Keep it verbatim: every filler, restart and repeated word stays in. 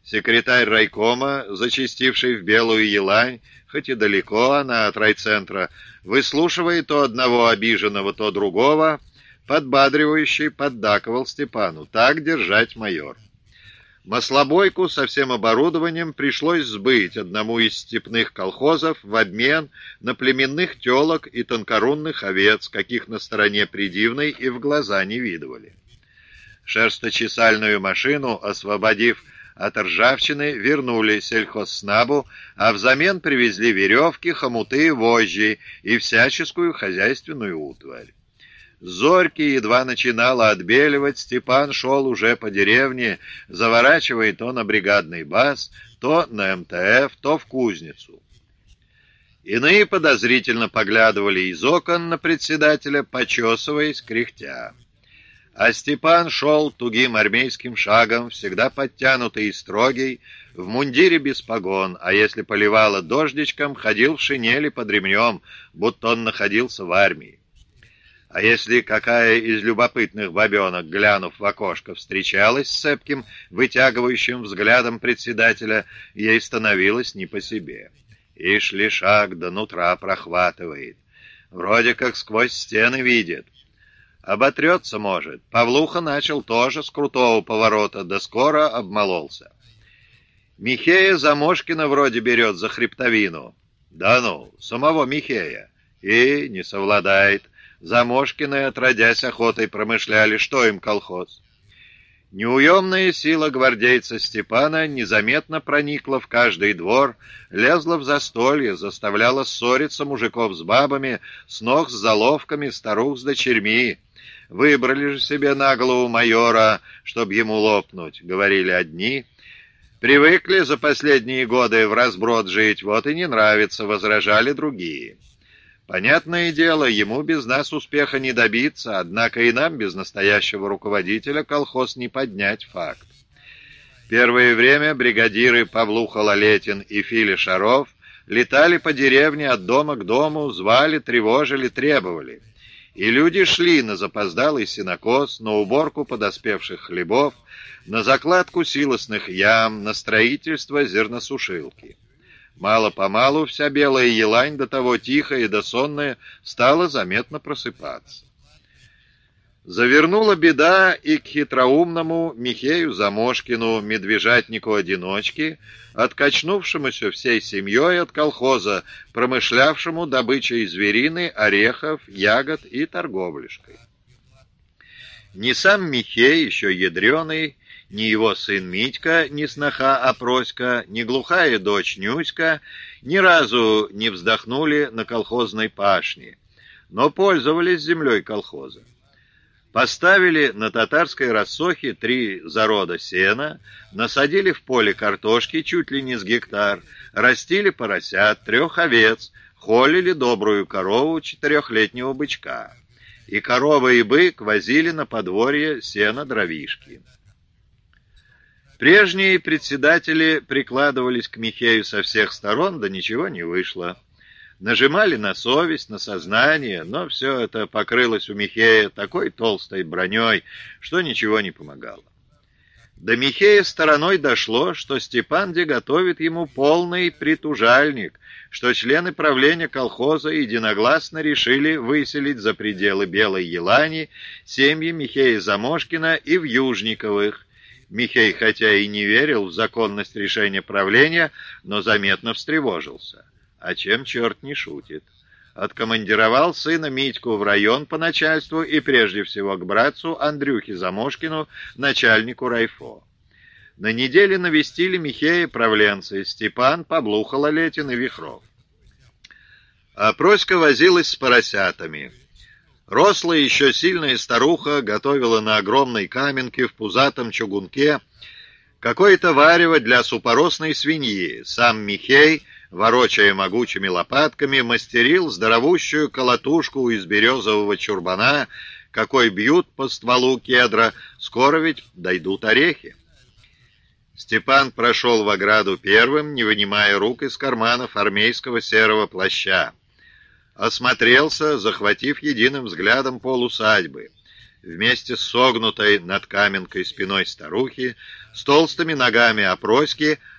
Секретарь райкома, зачастивший в Белую Елань, хоть и далеко она от райцентра, выслушивая то одного обиженного, то другого, подбадривающий поддакивал Степану: «Так держать, майор». Маслобойку со всем оборудованием пришлось сбыть одному из степных колхозов в обмен на племенных телок и тонкорунных овец, каких на стороне Придивной и в глаза не видывали. Шерсточесальную машину, освободив от ржавчины, вернули сельхозснабу, а взамен привезли веревки, хомуты, вожжи и всяческую хозяйственную утварь. Зорьки едва начинала отбеливать, Степан шел уже по деревне, заворачивая то на бригадный бас, то на эм тэ эф, то в кузницу. Иные подозрительно поглядывали из окон на председателя, почесываясь, кряхтя. А Степан шел тугим армейским шагом, всегда подтянутый и строгий, в мундире без погон, а если поливало дождичком, ходил в шинели под ремнем, будто он находился в армии. А если какая из любопытных бабенок, глянув в окошко, встречалась с цепким, вытягивающим взглядом председателя, ей становилось не по себе. Ишь ли шаг до нутра прохватывает. Вроде как сквозь стены видит. Оботрется, может. Павлуха начал тоже с крутого поворота, да скоро обмололся. Михея Замошкина вроде берет за хребтовину. Да ну, самого Михея. И не совладает. Замошкины, отродясь, охотой промышляли, что им колхоз. Неуемная сила гвардейца Степана незаметно проникла в каждый двор, лезла в застолье, заставляла ссориться мужиков с бабами, снох с заловками, старух с дочерьми. Выбрали же себе на голову майора, чтоб ему лопнуть, говорили одни. Привыкли за последние годы в разброд жить, вот и не нравится, возражали другие. Понятное дело, ему без нас успеха не добиться, однако и нам без настоящего руководителя колхоз не поднять факт. Первое время бригадиры Павлуха Лалетин и Филя Шаров летали по деревне от дома к дому, звали, тревожили, требовали. И люди шли на запоздалый сенокос, на уборку подоспевших хлебов, на закладку силосных ям, на строительство зерносушилки. Мало-помалу вся Белая Елань, до того тихая и досонная, стала заметно просыпаться. Завернула беда и к хитроумному Михею Замошкину, медвежатнику-одиночке, откачнувшемуся всей семьей от колхоза, промышлявшему добычей зверины, орехов, ягод и торговляшкой. Ни сам Михей, еще ядреный, ни его сын Митька, ни сноха Опроська, ни глухая дочь Нюська ни разу не вздохнули на колхозной пашне, но пользовались землей колхоза. Поставили на татарской рассохе три зарода сена, насадили в поле картошки чуть ли не с гектар, растили поросят, трех овец, холили добрую корову, четырехлетнего бычка. И корова и бык возили на подворье сено-дровишки. Прежние председатели прикладывались к Михею со всех сторон, да ничего не вышло. Нажимали на совесть, на сознание, но все это покрылось у Михея такой толстой броней, что ничего не помогало. До Михея стороной дошло, что Степанди готовит ему полный притужальник, что члены правления колхоза единогласно решили выселить за пределы Белой Елани семьи Михея Замошкина и Вьюжниковых. Михей, хотя и не верил в законность решения правления, но заметно встревожился. А чем черт не шутит? Откомандировал сына Митьку в район по начальству и прежде всего к братцу Андрюхе Замошкину, начальнику райфо. На неделе навестили Михея правленцы Степан, Павлуха Лалетин и Вихров. А Проська возилась с поросятами. Рослая еще сильная старуха готовила на огромной каменке в пузатом чугунке какое-то варево для супоросной свиньи. Сам Михей, ворочая могучими лопатками, мастерил здоровущую колотушку из березового чурбана, какой бьют по стволу кедра, скоро ведь дойдут орехи. Степан прошел в ограду первым, не вынимая рук из карманов армейского серого плаща. Осмотрелся, захватив единым взглядом полусадьбы. вместе с согнутой над каменкой спиной старухи, с толстыми ногами опроськи,